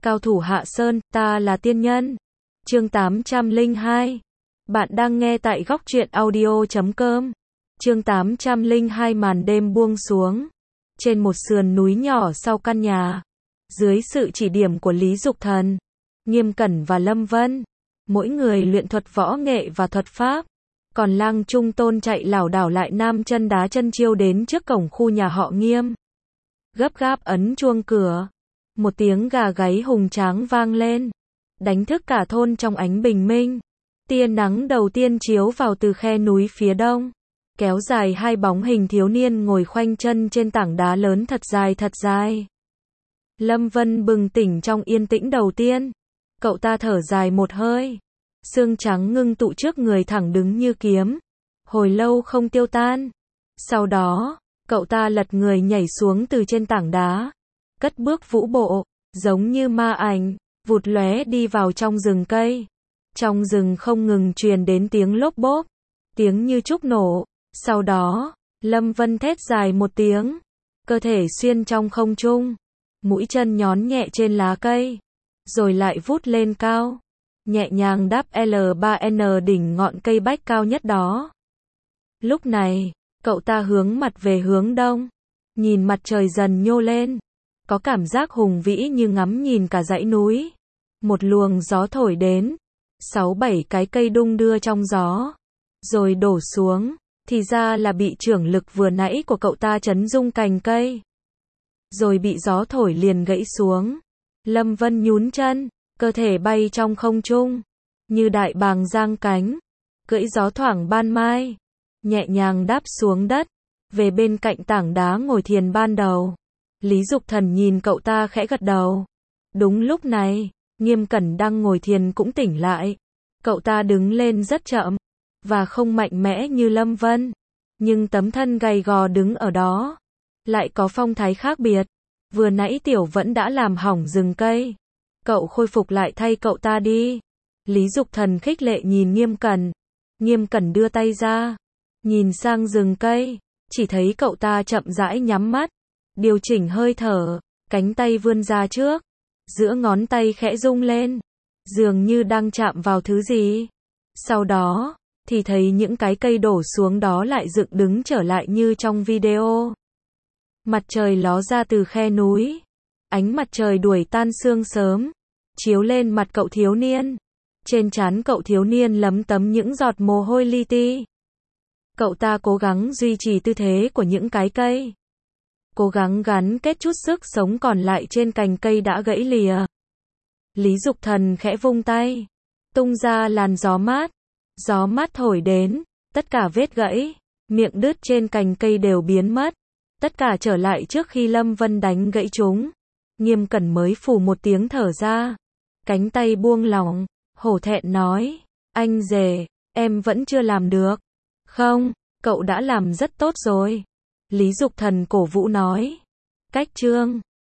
Cao thủ hạ sơn, ta là tiên nhân. Chương 802. Bạn đang nghe tại góc truyện audio.com. Chương 802. Màn đêm buông xuống. Trên một sườn núi nhỏ sau căn nhà, dưới sự chỉ điểm của Lý Dục Thần, Nghiêm Cẩn và Lâm Vân, mỗi người luyện thuật võ nghệ và thuật pháp, còn Lang Trung Tôn chạy lảo đảo lại nam chân đá chân chiêu đến trước cổng khu nhà họ Nghiêm. Gấp gáp ấn chuông cửa, một tiếng gà gáy hùng tráng vang lên, đánh thức cả thôn trong ánh bình minh. Tia nắng đầu tiên chiếu vào từ khe núi phía đông, kéo dài hai bóng hình thiếu niên ngồi khoanh chân trên tảng đá lớn thật dài thật dài. Lâm Vân bừng tỉnh trong yên tĩnh đầu tiên, cậu ta thở dài một hơi, xương trắng ngưng tụ trước người thẳng đứng như kiếm, hồi lâu không tiêu tan. Sau đó, cậu ta lật người nhảy xuống từ trên tảng đá, cất bước vũ bộ, giống như ma ảnh, vụt lóe đi vào trong rừng cây. Trong rừng không ngừng truyền đến tiếng lốp bốp, tiếng như trúc nổ. Sau đó, Lâm Vân thét dài một tiếng, cơ thể xuyên trong không trung, mũi chân nhón nhẹ trên lá cây, rồi lại vút lên cao, nhẹ nhàng đáp L3N đỉnh ngọn cây bách cao nhất đó. Lúc này, cậu ta hướng mặt về hướng đông, nhìn mặt trời dần nhô lên, có cảm giác hùng vĩ như ngắm nhìn cả dãy núi. Một luồng gió thổi đến, 6-7 cái cây đung đưa trong gió, rồi đổ xuống, thì ra là bị chưởng lực vừa nãy của cậu ta chấn rung cành cây, rồi bị gió thổi liền gãy xuống. Lâm Vân nhún chân, cơ thể bay trong không trung, như đại bàng giang cánh, cưỡi gió thoảng ban mai, nhẹ nhàng đáp xuống đất, về bên cạnh tảng đá ngồi thiền ban đầu. Lý Dục Thần nhìn cậu ta khẽ gật đầu. Đúng lúc này, Nghiêm Cẩn đang ngồi thiền cũng tỉnh lại. Cậu ta đứng lên rất chậm, và không mạnh mẽ như Lâm Vân, nhưng tấm thân gầy gò đứng ở đó lại có phong thái khác biệt. Vừa nãy Tiểu Vẫn đã làm hỏng rừng cây, cậu khôi phục lại thay cậu ta đi. Lý Dục Thần khích lệ nhìn Nghiêm Cẩn. Nghiêm Cẩn đưa tay ra, nhìn sang rừng cây, chỉ thấy cậu ta chậm rãi nhắm mắt, điều chỉnh hơi thở, cánh tay vươn ra trước, giữa ngón tay khẽ rung lên, dường như đang chạm vào thứ gì. Sau đó, thì thấy những cái cây đổ xuống đó lại dựng đứng trở lại như trong video. Mặt trời ló ra từ khe núi, ánh mặt trời đuổi tan sương sớm, chiếu lên mặt cậu thiếu niên. Trên trán cậu thiếu niên lấm tấm những giọt mồ hôi li ti. Cậu ta cố gắng duy trì tư thế của những cái cây, cố gắng gắn kết chút sức sống còn lại trên cành cây đã gãy lìa. Lý Dục Thần khẽ vung tay, tung ra làn gió mát. Gió mát thổi đến, tất cả vết gãy, miệng đứt trên cành cây đều biến mất. Tất cả trở lại trước khi Lâm Vân đánh gãy chúng. Nghiêm Cẩn mới phù một tiếng thở ra, cánh tay buông lỏng, hổ thẹn nói, anh rể, em vẫn chưa làm được. Không, cậu đã làm rất tốt rồi. Lý Dục Thần cổ vũ nói. Cách chương